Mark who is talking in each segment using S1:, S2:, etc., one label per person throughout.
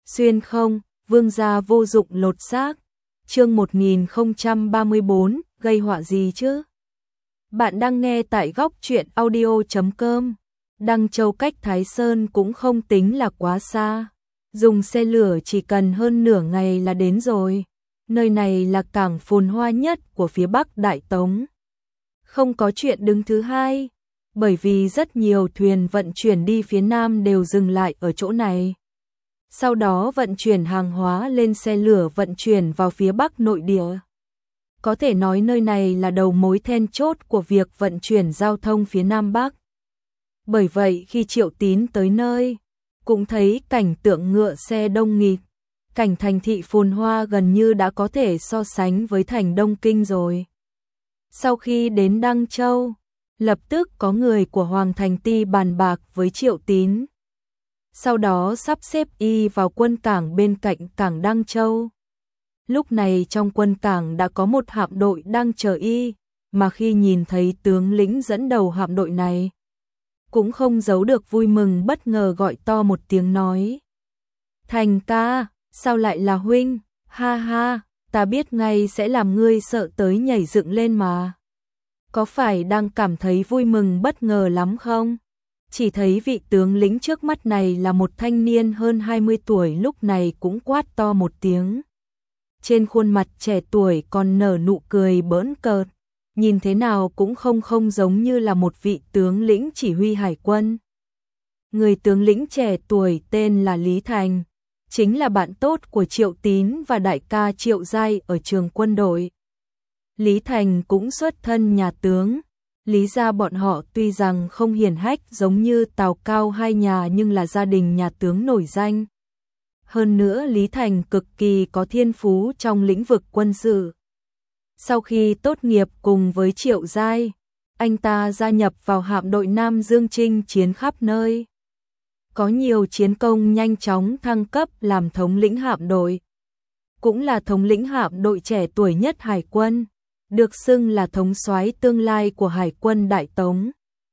S1: Xuyên không, vương gia vô dụng lột xác. Chương 1034, gây họa gì chứ? Bạn đang nghe tại góc truyện audio.com. Đăng Châu cách Thái Sơn cũng không tính là quá xa. Dùng xe lửa chỉ cần hơn nửa ngày là đến rồi. Nơi này là cảng phồn hoa nhất của phía Bắc Đại Tống. Không có chuyện đứng thứ hai, bởi vì rất nhiều thuyền vận chuyển đi phía Nam đều dừng lại ở chỗ này. Sau đó vận chuyển hàng hóa lên xe lửa vận chuyển vào phía Bắc nội địa. Có thể nói nơi này là đầu mối then chốt của việc vận chuyển giao thông phía Nam Bắc. Bởi vậy khi Triệu Tín tới nơi, cũng thấy cảnh tượng ngựa xe đông nghịt, cảnh thành thị phồn hoa gần như đã có thể so sánh với thành Đông Kinh rồi. Sau khi đến Đăng Châu, lập tức có người của Hoàng Thành Ti bàn bạc với Triệu Tín. Sau đó sắp xếp y vào quân cảng bên cạnh cảng Đăng Châu. Lúc này trong quân cảng đã có một hạm đội đang chờ y, mà khi nhìn thấy tướng lĩnh dẫn đầu hạm đội này, cũng không giấu được vui mừng bất ngờ gọi to một tiếng nói. Thành ca, sao lại là huynh? Ha ha, ta biết ngay sẽ làm ngươi sợ tới nhảy dựng lên mà. Có phải đang cảm thấy vui mừng bất ngờ lắm không? Chỉ thấy vị tướng lĩnh trước mắt này là một thanh niên hơn 20 tuổi lúc này cũng quát to một tiếng. Trên khuôn mặt trẻ tuổi còn nở nụ cười bỡn cợt, nhìn thế nào cũng không giống như là một vị tướng lĩnh chỉ huy hải quân. Người tướng lĩnh trẻ tuổi tên là Lý Thành, chính là bạn tốt của Triệu Tín và đại ca Triệu Giai ở trường quân đội. Lý Thành cũng xuất thân nhà tướng. Lý gia bọn họ tuy rằng không hiển hách giống như Tào Cao hai nhà nhưng là gia đình nhà tướng nổi danh. Hơn nữa Lý Thành cực kỳ có thiên phú trong lĩnh vực quân sự. Sau khi tốt nghiệp cùng với Triệu Giai, anh ta gia nhập vào hạm đội Nam Dương chinh chiến khắp nơi. Có nhiều chiến công nhanh chóng thăng cấp làm thống lĩnh hạm đội. Cũng là thống lĩnh hạm đội trẻ tuổi nhất hải quân, được xưng là thống soái tương lai của Hải quân Đại Tống.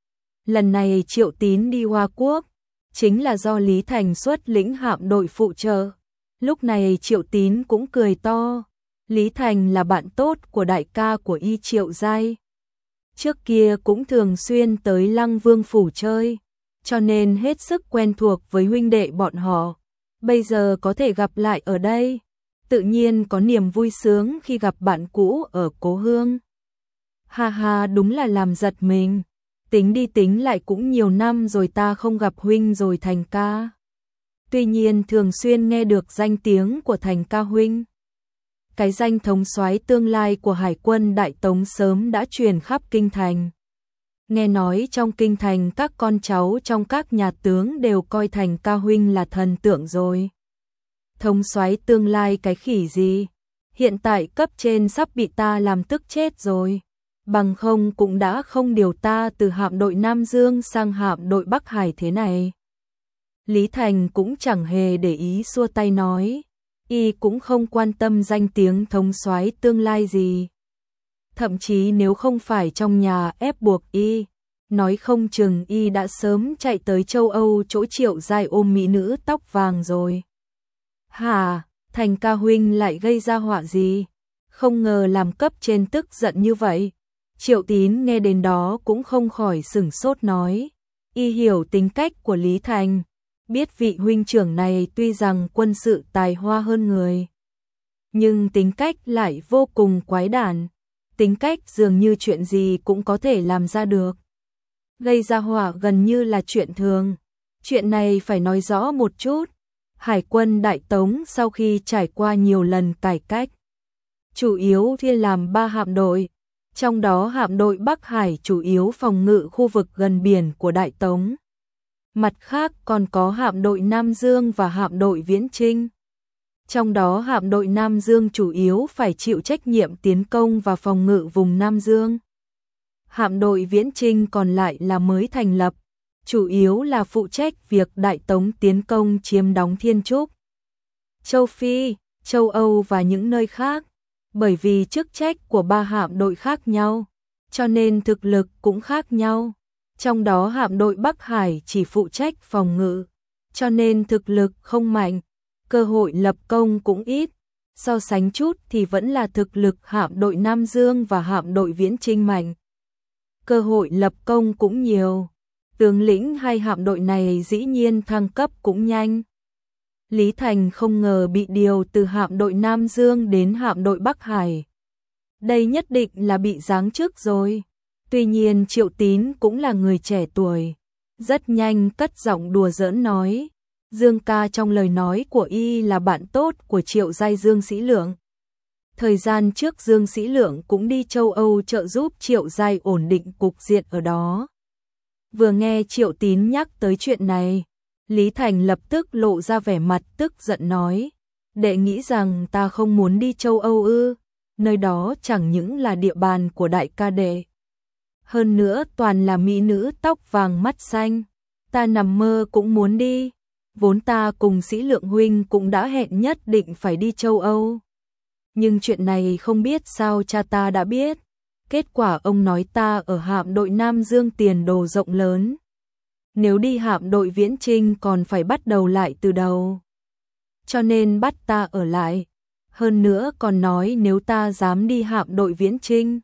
S1: Lần này Triệu Tín đi Hoa Quốc, chính là do Lý Thành xuất lĩnh hạm đội phụ trợ. Lúc này Triệu Tín cũng cười to. Lý Thành là bạn tốt của đại ca của y Triệu Giai. Trước kia cũng thường xuyên tới Lăng Vương phủ chơi, cho nên hết sức quen thuộc với huynh đệ bọn họ. Bây giờ có thể gặp lại ở đây, tự nhiên có niềm vui sướng khi gặp bạn cũ ở cố hương. Ha ha, đúng là làm giật mình. Tính đi tính lại cũng nhiều năm rồi ta không gặp huynh rồi Thành ca. Tuy nhiên thường xuyên nghe được danh tiếng của Thành ca huynh. Cái danh thống soái tương lai của Hải quân Đại Tống sớm đã truyền khắp kinh thành. Nghe nói trong kinh thành các con cháu trong các nhà tướng đều coi Thành ca huynh là thần tượng rồi. Thống soái tương lai cái khỉ gì? Hiện tại cấp trên sắp bị ta làm tức chết rồi. Bằng không cũng đã không điều ta từ hạm đội Nam Dương sang hạm đội Bắc Hải thế này. Lý Thành cũng chẳng hề để ý xua tay nói. Y cũng không quan tâm danh tiếng thống soái tương lai gì. Thậm chí nếu không phải trong nhà ép buộc y, nói không chừng y đã sớm chạy tới châu Âu chỗ Triệu Giai ôm mỹ nữ tóc vàng rồi. Hả, Thành ca huynh lại gây ra họa gì? Không ngờ làm cấp trên tức giận như vậy. Triệu Tín nghe đến đó cũng không khỏi sửng sốt nói. Y hiểu tính cách của Lý Thành, biết vị huynh trưởng này tuy rằng quân sự tài hoa hơn người, nhưng tính cách lại vô cùng quái đản. Tính cách dường như chuyện gì cũng có thể làm ra được. Gây ra họa gần như là chuyện thường. Chuyện này phải nói rõ một chút. Hải quân Đại Tống sau khi trải qua nhiều lần cải cách, chủ yếu chia làm 3 hạm đội. Trong đó hạm đội Bắc Hải chủ yếu phòng ngự khu vực gần biển của Đại Tống. Mặt khác còn có hạm đội Nam Dương và hạm đội Viễn Chinh. Trong đó hạm đội Nam Dương chủ yếu phải chịu trách nhiệm tiến công và phòng ngự vùng Nam Dương. Hạm đội Viễn Chinh còn lại là mới thành lập, chủ yếu là phụ trách việc Đại Tống tiến công chiếm đóng Thiên Trúc, châu Phi, châu Âu và những nơi khác. Bởi vì chức trách của 3 hạm đội khác nhau, cho nên thực lực cũng khác nhau. Trong đó hạm đội Bắc Hải chỉ phụ trách phòng ngự, cho nên thực lực không mạnh. cơ hội lập công cũng ít, so sánh chút thì vẫn là thực lực hạm đội Nam Dương và hạm đội Viễn Chinh mạnh. Cơ hội lập công cũng nhiều, tướng lĩnh hai hạm đội này dĩ nhiên thăng cấp cũng nhanh. Lý Thành không ngờ bị điều từ hạm đội Nam Dương đến hạm đội Bắc Hải. Đây nhất định là bị giáng chức rồi. Tuy nhiên Triệu Tín cũng là người trẻ tuổi, rất nhanh cất giọng đùa giỡn nói, Dương ca trong lời nói của y là bạn tốt của Triệu giai Dương Sĩ Lượng. Thời gian trước Dương Sĩ Lượng cũng đi châu Âu trợ giúp Triệu giai ổn định cục diện ở đó. Vừa nghe Triệu Tín nhắc tới chuyện này, Lý Thành lập tức lộ ra vẻ mặt tức giận nói, đệ nghĩ rằng ta không muốn đi châu Âu ư, nơi đó chẳng những là địa bàn của đại ca đệ. Hơn nữa toàn là mỹ nữ tóc vàng mắt xanh, ta nằm mơ cũng muốn đi, vốn ta cùng Sĩ Lượng huynh cũng đã hẹn nhất định phải đi châu Âu. Nhưng chuyện này không biết sao cha ta đã biết, kết quả ông nói ta ở hạm đội Nam Dương tiền đồ rộng lớn. Nếu đi hạm đội Viễn Chinh còn phải bắt đầu lại từ đầu. Cho nên bắt ta ở lại. Hơn nữa còn nói nếu ta dám đi hạm đội Viễn Chinh,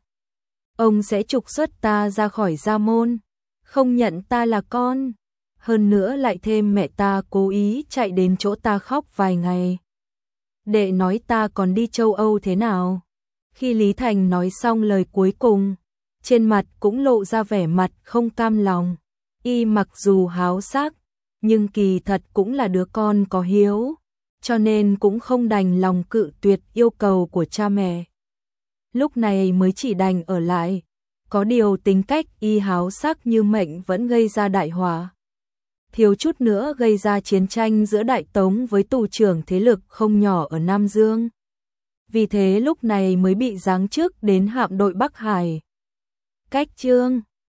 S1: ông sẽ trục xuất ta ra khỏi gia môn, không nhận ta là con. Hơn nữa lại thêm mẹ ta cố ý chạy đến chỗ ta khóc vài ngày. Đệ nói ta còn đi châu Âu thế nào? Khi Lý Thành nói xong lời cuối cùng, trên mặt cũng lộ ra vẻ mặt không cam lòng. Y mặc dù háo sắc, nhưng kỳ thật cũng là đứa con có hiếu, cho nên cũng không đành lòng cự tuyệt yêu cầu của cha mẹ. Lúc này mới chỉ đành ở lại, có điều tính cách y háo sắc như mệnh vẫn gây ra đại họa. Thiếu chút nữa gây ra chiến tranh giữa Đại Tống với tù trưởng thế lực không nhỏ ở Nam Dương. Vì thế lúc này mới bị giáng chức đến hạm đội Bắc Hải. Cách chương